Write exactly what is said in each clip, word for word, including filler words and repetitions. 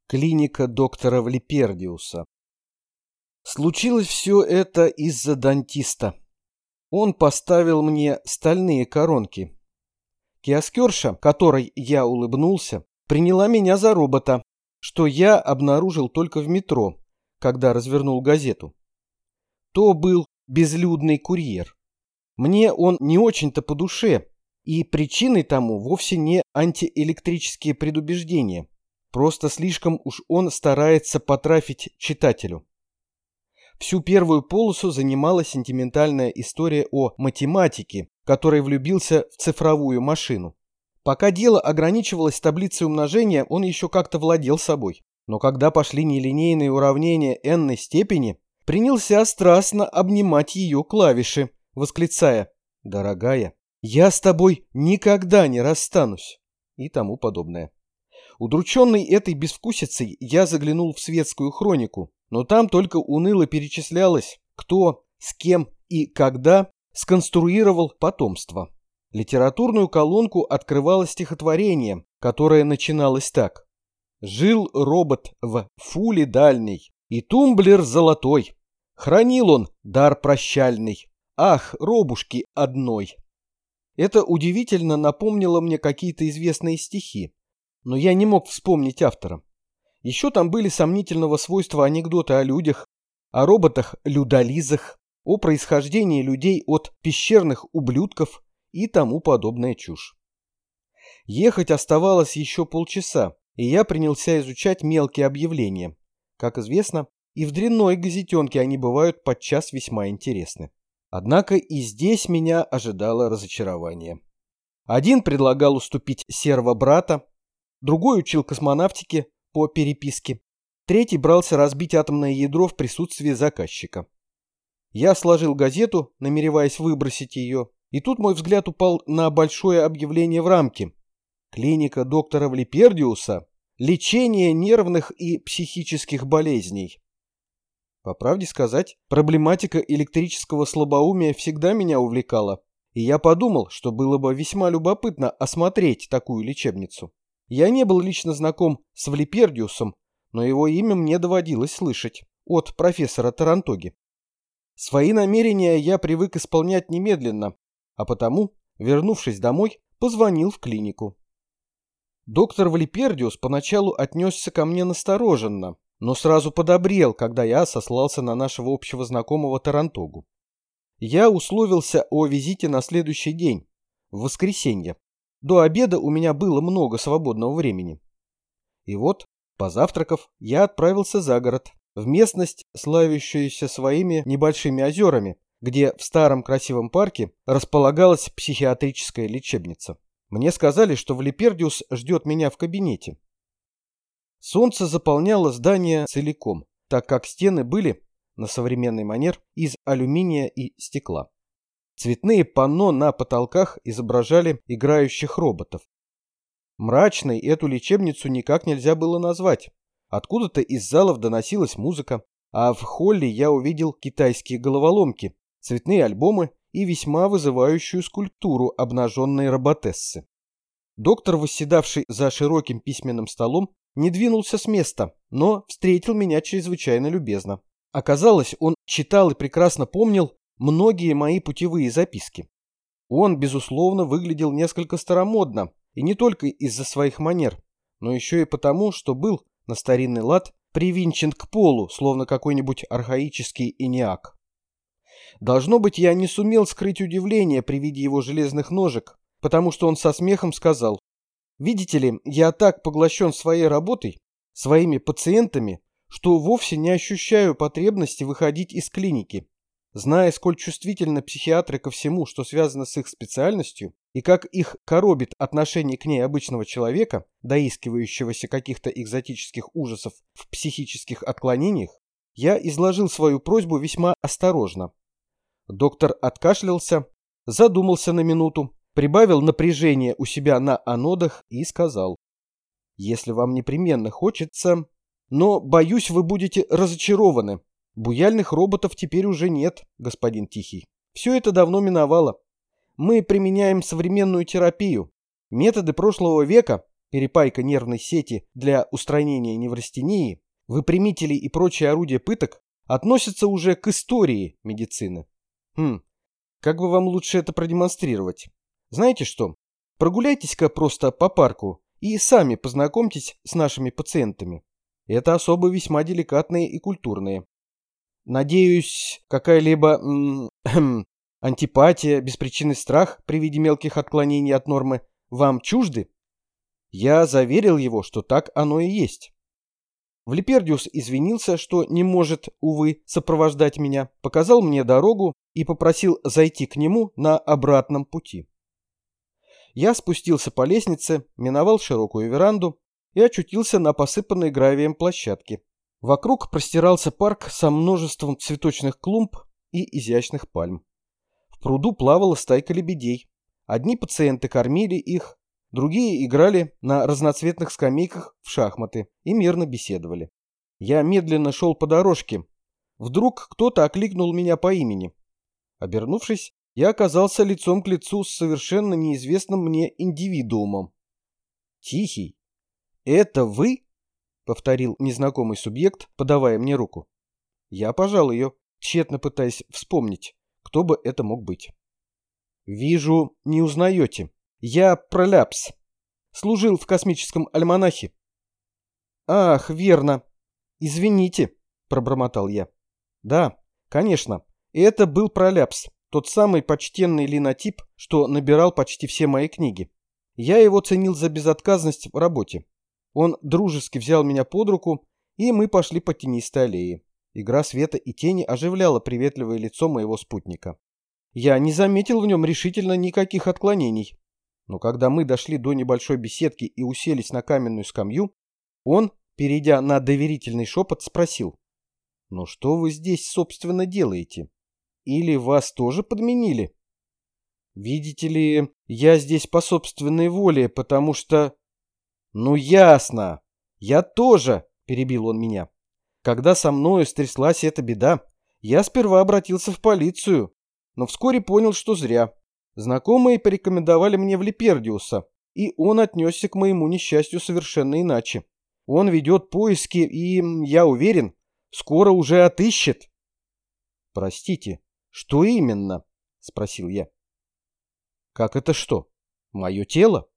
Клиника доктора Влипердиуса. Случилось все это из-за дантиста. Он поставил мне стальные коронки. Киоскерша, которой я улыбнулся, приняла меня за робота, что я обнаружил только в метро, когда развернул газету. То был безлюдный курьер. Мне он не очень-то по душе, и причиной тому вовсе не антиэлектрические предубеждения. Просто слишком уж он старается потрафить читателю. Всю первую полосу занимала сентиментальная история о математике, который влюбился в цифровую машину. Пока дело ограничивалось таблицей умножения, он еще как-то владел собой. Но когда пошли нелинейные уравнения n-ной степени, принялся страстно обнимать ее клавиши, восклицая: «Дорогая, я с тобой никогда не расстанусь» и тому подобное. Удрученный этой безвкусицей, я заглянул в светскую хронику, но там только уныло перечислялось, кто, с кем и когда сконструировал потомство. Литературную колонку открывало стихотворение, которое начиналось так: «Жил робот в фуле дальней, и тумблер золотой. Хранил он дар прощальный. Ах, робушки одной». Это удивительно напомнило мне какие-то известные стихи, но я не мог вспомнить автора. Еще там были сомнительного свойства анекдоты о людях, о роботах-людолизах, о происхождении людей от пещерных ублюдков и тому подобная чушь. Ехать оставалось еще полчаса, и я принялся изучать мелкие объявления. Как известно, и в дрянной газетенке они бывают подчас весьма интересны. Однако и здесь меня ожидало разочарование. Один предлагал уступить серво-брата, другой учил космонавтике по переписке, третий брался разбить атомное ядро в присутствии заказчика. Я сложил газету, намереваясь выбросить ее, и тут мой взгляд упал на большое объявление в рамке. Клиника доктора Влипердиуса. Лечение нервных и психических болезней. По правде сказать, проблематика электрического слабоумия всегда меня увлекала, и я подумал, что было бы весьма любопытно осмотреть такую лечебницу. Я не был лично знаком с Влипердиусом, но его имя мне доводилось слышать от профессора Тарантоги. Свои намерения я привык исполнять немедленно, а потому, вернувшись домой, позвонил в клинику. Доктор Влипердиус поначалу отнесся ко мне настороженно, но сразу подобрел, когда я сослался на нашего общего знакомого Тарантогу. Я условился о визите на следующий день, в воскресенье. До обеда у меня было много свободного времени. И вот, позавтракав, я отправился за город, в местность, славящуюся своими небольшими озерами, где в старом красивом парке располагалась психиатрическая лечебница. Мне сказали, что Влипердиус ждет меня в кабинете. Солнце заполняло здание целиком, так как стены были, на современный манер, из алюминия и стекла. Цветные панно на потолках изображали играющих роботов. Мрачной эту лечебницу никак нельзя было назвать. Откуда-то из залов доносилась музыка, а в холле я увидел китайские головоломки, цветные альбомы и весьма вызывающую скульптуру обнаженной роботессы. Доктор, восседавший за широким письменным столом, не двинулся с места, но встретил меня чрезвычайно любезно. Оказалось, он читал и прекрасно помнил многие мои путевые записки. Он, безусловно, выглядел несколько старомодно, и не только из-за своих манер, но еще и потому, что был, на старинный лад, привинчен к полу, словно какой-нибудь архаический эниак. Должно быть, я не сумел скрыть удивление при виде его железных ножек, потому что он со смехом сказал: «Видите ли, я так поглощен своей работой, своими пациентами, что вовсе не ощущаю потребности выходить из клиники. Зная, сколь чувствительны психиатры ко всему, что связано с их специальностью, и как их коробит отношение к ней обычного человека, доискивающегося каких-то экзотических ужасов в психических отклонениях, я изложил свою просьбу весьма осторожно». Доктор откашлялся, задумался на минуту, прибавил напряжение у себя на анодах и сказал: «Если вам непременно хочется, но, боюсь, вы будете разочарованы. Буяльных роботов теперь уже нет, господин Тихий. Все это давно миновало. Мы применяем современную терапию. Методы прошлого века, перепайка нервной сети для устранения неврастении, выпрямители и прочие орудия пыток относятся уже к истории медицины. Хм, как бы вам лучше это продемонстрировать? Знаете что? Прогуляйтесь-ка просто по парку и сами познакомьтесь с нашими пациентами. Это особо весьма деликатные и культурные. Надеюсь, какая-либо м- антипатия, беспричинный страх при виде мелких отклонений от нормы вам чужды? Я заверил его, что так оно и есть. Влипердиус извинился, что не может, увы, сопровождать меня, показал мне дорогу и попросил зайти к нему на обратном пути. Я спустился по лестнице, миновал широкую веранду и очутился на посыпанной гравием площадке. Вокруг простирался парк со множеством цветочных клумб и изящных пальм. В пруду плавала стайка лебедей. Одни пациенты кормили их, другие играли на разноцветных скамейках в шахматы и мирно беседовали. Я медленно шел по дорожке. Вдруг кто-то окликнул меня по имени. Обернувшись, я оказался лицом к лицу с совершенно неизвестным мне индивидуумом. «Тихий, это вы?» — повторил незнакомый субъект, подавая мне руку. Я пожал ее, тщетно пытаясь вспомнить, кто бы это мог быть. «Вижу, не узнаете. Я Проляпс. Служил в космическом альманахе». «Ах, верно. Извините», — пробормотал я. «Да, конечно, это был Проляпс, тот самый почтенный линотип, что набирал почти все мои книги. Я его ценил за безотказность в работе. Он дружески взял меня под руку, и мы пошли по тенистой аллее. Игра света и тени оживляла приветливое лицо моего спутника. Я не заметил в нем решительно никаких отклонений. Но когда мы дошли до небольшой беседки и уселись на каменную скамью, он, перейдя на доверительный шепот, спросил: «Ну что вы здесь, собственно, делаете? Или вас тоже подменили?» «Видите ли, я здесь по собственной воле, потому что...» «Ну ясно! Я тоже!» — перебил он меня. «Когда со мною стряслась эта беда, я сперва обратился в полицию, но вскоре понял, что зря. Знакомые порекомендовали мне Влипердиуса, и он отнесся к моему несчастью совершенно иначе. Он ведет поиски и, я уверен, скоро уже отыщет». «Простите, что именно?» — спросил я. «Как это что? Мое тело?»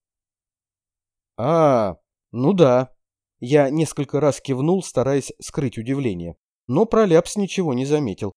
«А, ну да». Я несколько раз кивнул, стараясь скрыть удивление, но Проляпс ничего не заметил.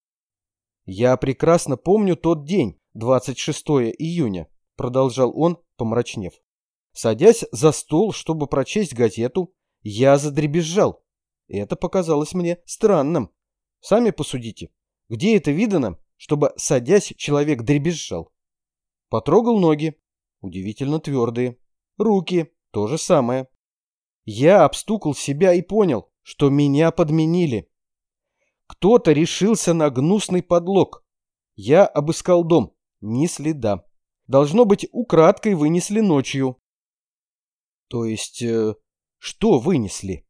«Я прекрасно помню тот день, двадцать шестого июня», — продолжал он, помрачнев. «Садясь за стол, чтобы прочесть газету, я задребезжал. Это показалось мне странным. Сами посудите, где это видано, чтобы, садясь, человек дребезжал? Потрогал ноги, удивительно твердые. Руки, то же самое. Я обстукал себя и понял, что меня подменили. Кто-то решился на гнусный подлог. Я обыскал дом, ни следа. Должно быть, украдкой вынесли ночью». «То есть, э, что вынесли?»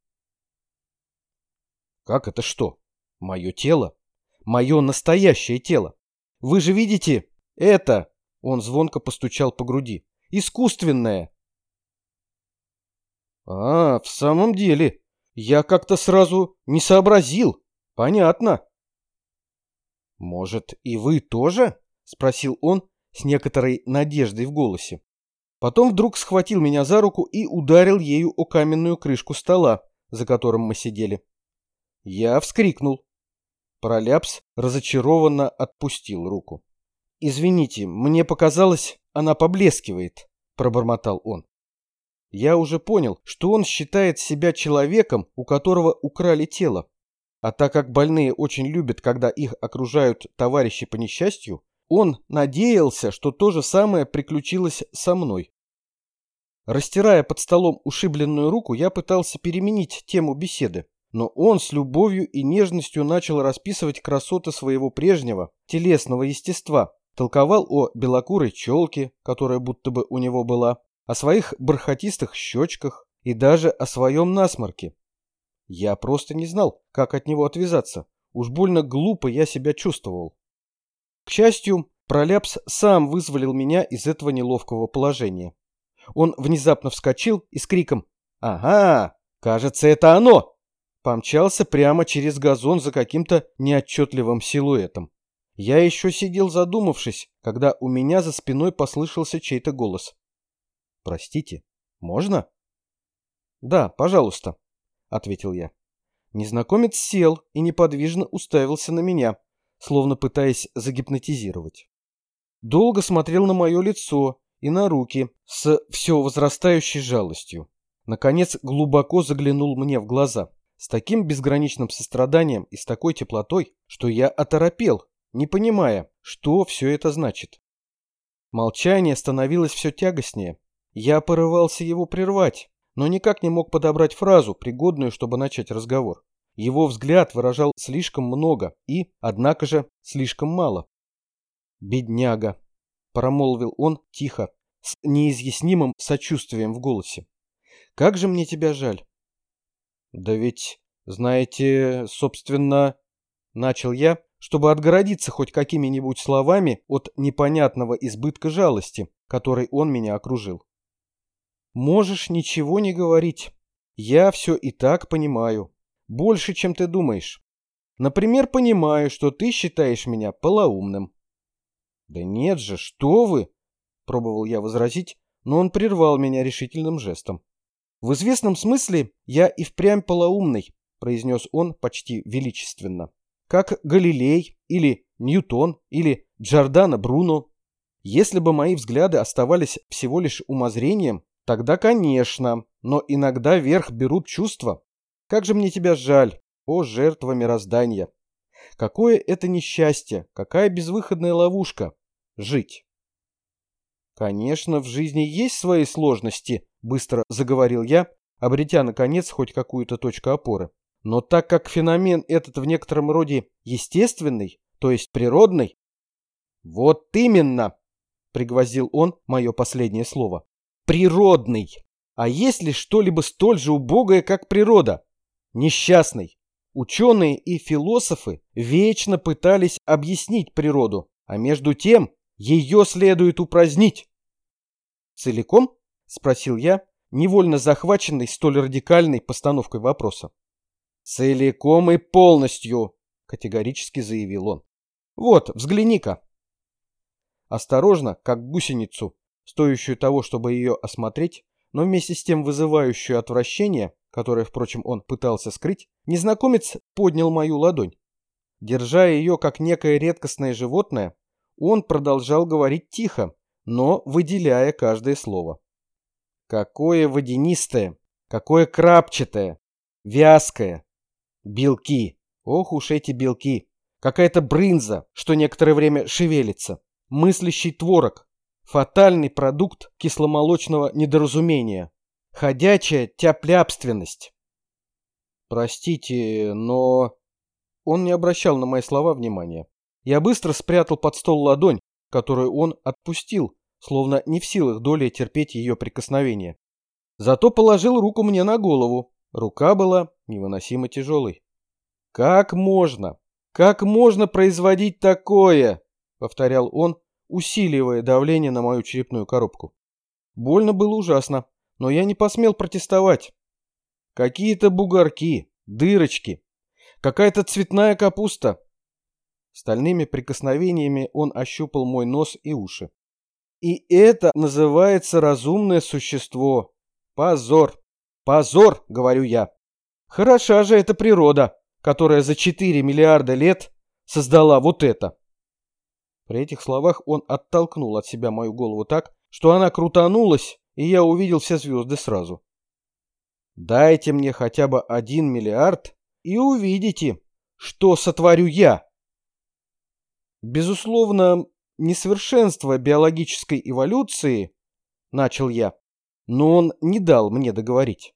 «Как это что? Мое тело? Мое настоящее тело? Вы же видите, это...» Он звонко постучал по груди. «Искусственное». «А, в самом деле, я как-то сразу не сообразил. Понятно». «Может, и вы тоже?» — спросил он с некоторой надеждой в голосе. Потом вдруг схватил меня за руку и ударил ею о каменную крышку стола, за которым мы сидели. Я вскрикнул. Проляпс разочарованно отпустил руку. «Извините, мне показалось, она поблескивает», — пробормотал он. Я уже понял, что он считает себя человеком, у которого украли тело. А так как больные очень любят, когда их окружают товарищи по несчастью, он надеялся, что то же самое приключилось со мной. Растирая под столом ушибленную руку, я пытался переменить тему беседы, но он с любовью и нежностью начал расписывать красоты своего прежнего, телесного естества, толковал о белокурой челке, которая будто бы у него была, о своих бархатистых щечках и даже о своем насморке. Я просто не знал, как от него отвязаться. Уж больно глупо я себя чувствовал. К счастью, Проляпс сам вызволил меня из этого неловкого положения. Он внезапно вскочил и с криком «Ага, кажется, это оно!» помчался прямо через газон за каким-то неотчетливым силуэтом. Я еще сидел задумавшись, когда у меня за спиной послышался чей-то голос. «Простите, можно?» «Да, пожалуйста», — ответил я. Незнакомец сел и неподвижно уставился на меня, словно пытаясь загипнотизировать. Долго смотрел на мое лицо и на руки с все возрастающей жалостью. Наконец глубоко заглянул мне в глаза, с таким безграничным состраданием и с такой теплотой, что я оторопел, не понимая, что все это значит. Молчание становилось все тягостнее. Я порывался его прервать, но никак не мог подобрать фразу, пригодную, чтобы начать разговор. Его взгляд выражал слишком много и, однако же, слишком мало. «Бедняга», — промолвил он тихо, с неизъяснимым сочувствием в голосе. «Как же мне тебя жаль». «Да ведь, знаете, собственно...» — начал я, чтобы отгородиться хоть какими-нибудь словами от непонятного избытка жалости, которой он меня окружил. «Можешь ничего не говорить. Я все и так понимаю. Больше, чем ты думаешь. Например, понимаю, что ты считаешь меня полоумным». «Да нет же, что вы!» — пробовал я возразить, но он прервал меня решительным жестом. «В известном смысле я и впрямь полоумный», — произнес он почти величественно. «Как Галилей, или Ньютон, или Джордано Бруно. Если бы мои взгляды оставались всего лишь умозрением, тогда, конечно, но иногда верх берут чувства. Как же мне тебя жаль, о жертва мироздания! Какое это несчастье, какая безвыходная ловушка — жить!» «Конечно, в жизни есть свои сложности», — быстро заговорил я, обретя, наконец, хоть какую-то точку опоры. «Но так как феномен этот в некотором роде естественный, то есть природный...» «Вот именно!» — пригвоздил он мое последнее слово. «Природный! А есть ли что-либо столь же убогое, как природа? Несчастный! Ученые и философы вечно пытались объяснить природу, а между тем ее следует упразднить». «Целиком?» — спросил я, невольно захваченный столь радикальной постановкой вопроса. «Целиком и полностью», — категорически заявил он. «Вот, взгляни-ка». Осторожно, как гусеницу, стоящую того, чтобы ее осмотреть, но вместе с тем вызывающую отвращение, которое, впрочем, он пытался скрыть, незнакомец поднял мою ладонь. Держа ее как некое редкостное животное, он продолжал говорить тихо, но выделяя каждое слово. «Какое водянистое, какое крапчатое, вязкое. Белки, ох уж эти белки. Какая-то брынза, что некоторое время шевелится. Мыслящий творог. Фатальный продукт кисломолочного недоразумения. Ходячая тяпляпственность». «Простите, но...» Он не обращал на мои слова внимания. Я быстро спрятал под стол ладонь, которую он отпустил, словно не в силах долей терпеть ее прикосновение. Зато положил руку мне на голову. Рука была невыносимо тяжелой. «Как можно? Как можно производить такое?» — повторял он, усиливая давление на мою черепную коробку. Больно было ужасно, но я не посмел протестовать. Какие-то бугорки, дырочки, какая-то цветная капуста. Стальными прикосновениями он ощупал мой нос и уши. «И это называется разумное существо. Позор! Позор, говорю я. Хороша же эта природа, которая за четыре миллиарда лет создала вот это». При этих словах он оттолкнул от себя мою голову так, что она крутанулась, и я увидел все звезды сразу. «Дайте мне хотя бы один миллиард, и увидите, что сотворю я». Безусловно, несовершенство биологической эволюции, начал я, но он не дал мне договорить.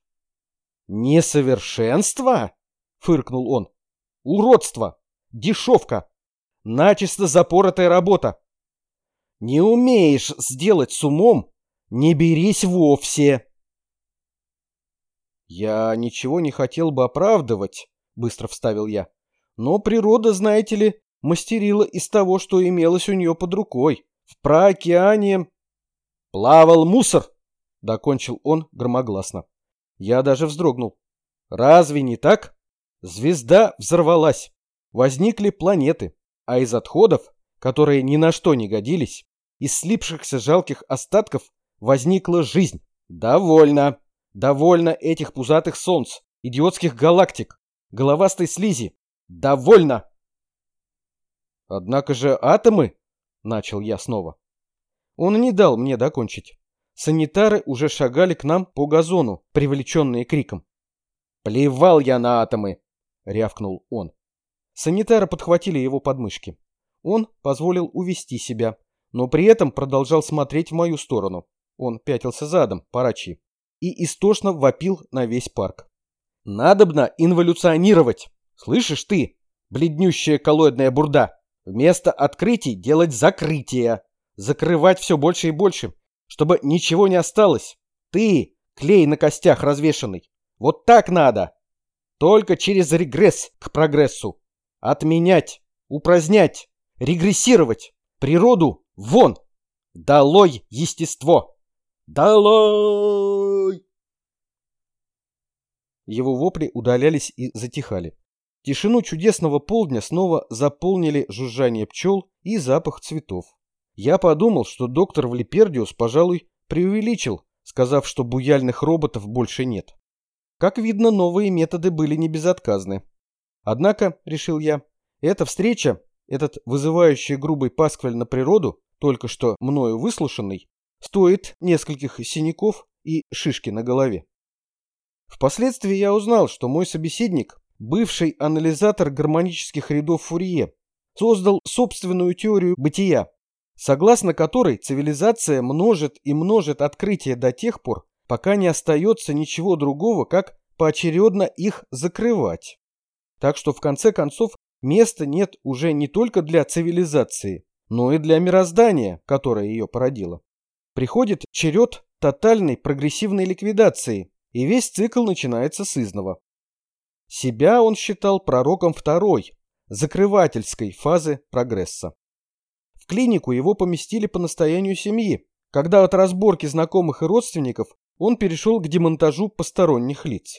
«Несовершенство?» — фыркнул он. «Уродство! Дешевка! Начисто запоротая работа! Не умеешь сделать с умом, не берись вовсе!» «Я ничего не хотел бы оправдывать», — быстро вставил я, «но природа, знаете ли, мастерила из того, что имелось у нее под рукой. В праокеане плавал мусор», — докончил он громогласно. Я даже вздрогнул. Разве не так? Звезда взорвалась. Возникли планеты, а из отходов, которые ни на что не годились, из слипшихся жалких остатков возникла жизнь. Довольно. Довольно этих пузатых солнц, идиотских галактик, головастой слизи. Довольно. Однако же атомы, начал я снова. Он не дал мне докончить. Санитары уже шагали к нам по газону, привлеченные криком. «Плевал я на атомы!» — рявкнул он. Санитары подхватили его подмышки. Он позволил увести себя, но при этом продолжал смотреть в мою сторону. Он пятился задом, парачи, и истошно вопил на весь парк. «Надобно инволюционировать! Слышишь ты, бледнющая коллоидная бурда? Вместо открытий делать закрытия, закрывать все больше и больше, чтобы ничего не осталось. Ты, клей на костях развешанный, вот так надо! Только через регресс к прогрессу. Отменять, упразднять, регрессировать, природу вон! Долой естество! Долой!» Его вопли удалялись и затихали. Тишину чудесного полдня снова заполнили жужжание пчел и запах цветов. Я подумал, что доктор Влипердиус, пожалуй, преувеличил, сказав, что буяльных роботов больше нет. Как видно, новые методы были не безотказны. Однако, решил я, эта встреча, этот вызывающий грубый пасквиль на природу, только что мною выслушанный, стоит нескольких синяков и шишки на голове. Впоследствии я узнал, что мой собеседник, бывший анализатор гармонических рядов Фурье, создал собственную теорию бытия, согласно которой цивилизация множит и множит открытия до тех пор, пока не остается ничего другого, как поочередно их закрывать. Так что в конце концов места нет уже не только для цивилизации, но и для мироздания, которое ее породило. Приходит черед тотальной прогрессивной ликвидации, и весь цикл начинается с изного. Себя он считал пророком второй, закрывательской фазы прогресса. В клинику его поместили по настоянию семьи, когда от разборки знакомых и родственников он перешел к демонтажу посторонних лиц.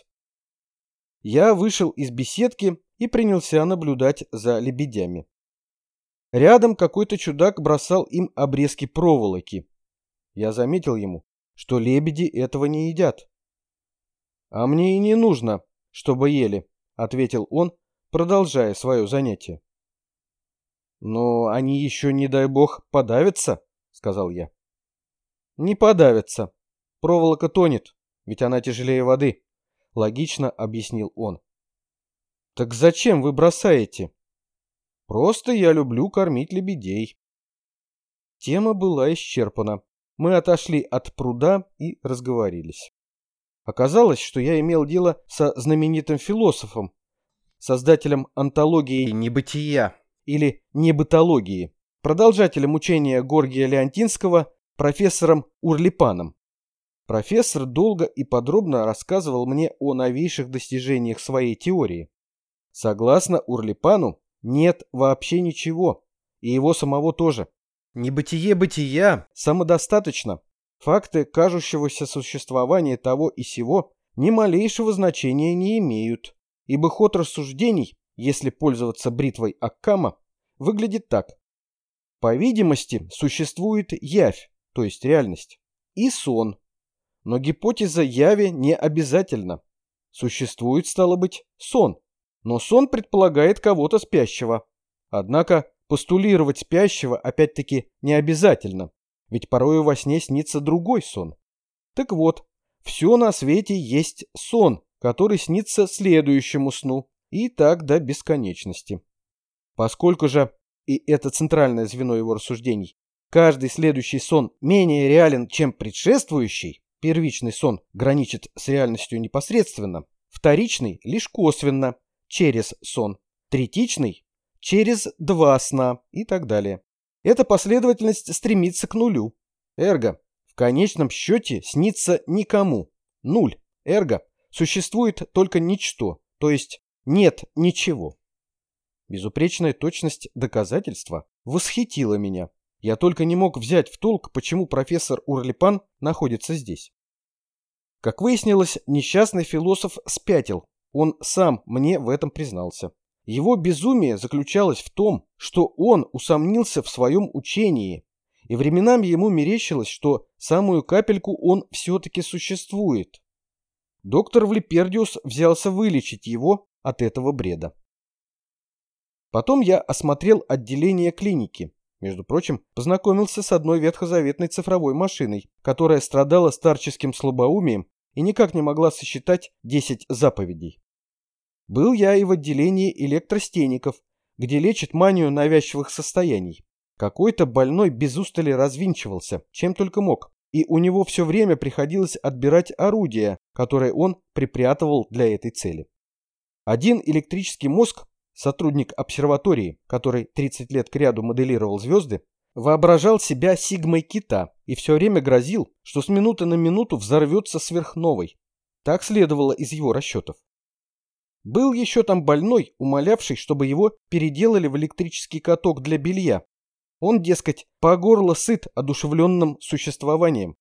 Я вышел из беседки и принялся наблюдать за лебедями. Рядом какой-то чудак бросал им обрезки проволоки. Я заметил ему, что лебеди этого не едят. «А мне и не нужно, чтобы ели», — ответил он, продолжая свое занятие. «Но они еще, не дай бог, подавятся», — сказал я. «Не подавятся. Проволока тонет, ведь она тяжелее воды», — логично объяснил он. «Так зачем вы бросаете?» «Просто я люблю кормить лебедей». Тема была исчерпана. Мы отошли от пруда и разговорились. Оказалось, что я имел дело со знаменитым философом, создателем антологии небытия или небытологии, продолжателем учения Горгия Леонтинского, профессором Урлипаном. Профессор долго и подробно рассказывал мне о новейших достижениях своей теории. Согласно Урлипану, нет вообще ничего, и его самого тоже. Небытие бытия самодостаточно. Факты кажущегося существования того и сего ни малейшего значения не имеют, ибо ход рассуждений, если пользоваться бритвой Оккама, выглядит так. По видимости, существует явь, то есть реальность, и сон. Но гипотеза яви не обязательна. Существует, стало быть, сон, но сон предполагает кого-то спящего. Однако постулировать спящего опять-таки не обязательно. Ведь порою во сне снится другой сон. Так вот, все на свете есть сон, который снится следующему сну, и так до бесконечности. Поскольку же, и это центральное звено его рассуждений, каждый следующий сон менее реален, чем предшествующий, первичный сон граничит с реальностью непосредственно, вторичный лишь косвенно, через сон, третичный через два сна и так далее. Эта последовательность стремится к нулю. Эрго. В конечном счете снится никому. Нуль. Эрго. Существует только ничто, то есть нет ничего. Безупречная точность доказательства восхитила меня. Я только не мог взять в толк, почему профессор Урлипан находится здесь. Как выяснилось, несчастный философ спятил. Он сам мне в этом признался. Его безумие заключалось в том, что он усомнился в своем учении, и временами ему мерещилось, что самую капельку он все-таки существует. Доктор Влипердиус взялся вылечить его от этого бреда. Потом я осмотрел отделение клиники. Между прочим, познакомился с одной ветхозаветной цифровой машиной, которая страдала старческим слабоумием и никак не могла сосчитать десять заповедей. Был я и в отделении электростеников, где лечат манию навязчивых состояний. Какой-то больной без устали развинчивался, чем только мог, и у него все время приходилось отбирать орудия, которые он припрятывал для этой цели. Один электрический мозг, сотрудник обсерватории, который тридцать лет кряду моделировал звезды, воображал себя сигмой кита и все время грозил, что с минуты на минуту взорвется сверхновой. Так следовало из его расчетов. Был еще там больной, умолявший, чтобы его переделали в электрический каток для белья. Он, дескать, по горло сыт одушевленным существованием.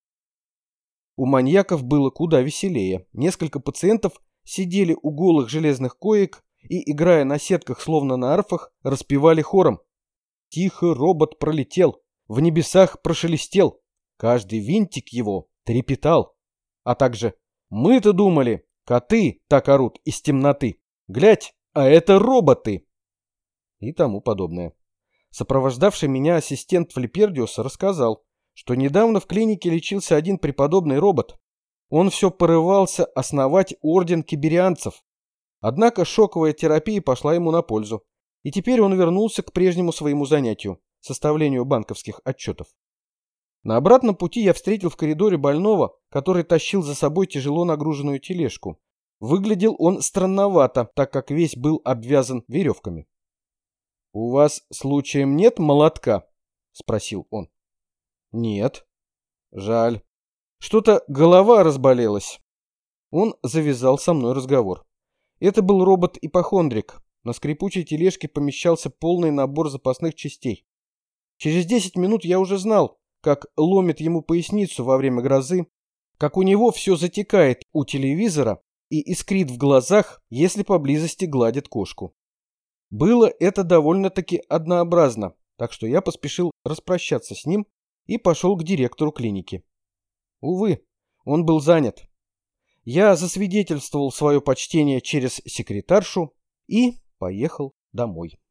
У маньяков было куда веселее. Несколько пациентов сидели у голых железных коек и, играя на сетках словно на арфах, распевали хором. Тихо робот пролетел, в небесах прошелестел, каждый винтик его трепетал. А также «Мы-то думали, коты так орут из темноты, глядь, а это роботы!» и тому подобное. Сопровождавший меня ассистент Влипердиуса рассказал, что недавно в клинике лечился один преподобный робот. Он все порывался основать орден киберианцев. Однако шоковая терапия пошла ему на пользу, и теперь он вернулся к прежнему своему занятию – составлению банковских отчетов. На обратном пути я встретил в коридоре больного, который тащил за собой тяжело нагруженную тележку. Выглядел он странновато, так как весь был обвязан веревками. «У вас, случаем, нет молотка?» – спросил он. «Нет». «Жаль. Что-то голова разболелась». Он завязал со мной разговор. Это был робот-ипохондрик. На скрипучей тележке помещался полный набор запасных частей. Через десять минут я уже знал, как ломит ему поясницу во время грозы, как у него все затекает у телевизора и искрит в глазах, если поблизости гладит кошку. Было это довольно-таки однообразно, так что я поспешил распрощаться с ним и пошел к директору клиники. Увы, он был занят. Я засвидетельствовал свое почтение через секретаршу и поехал домой.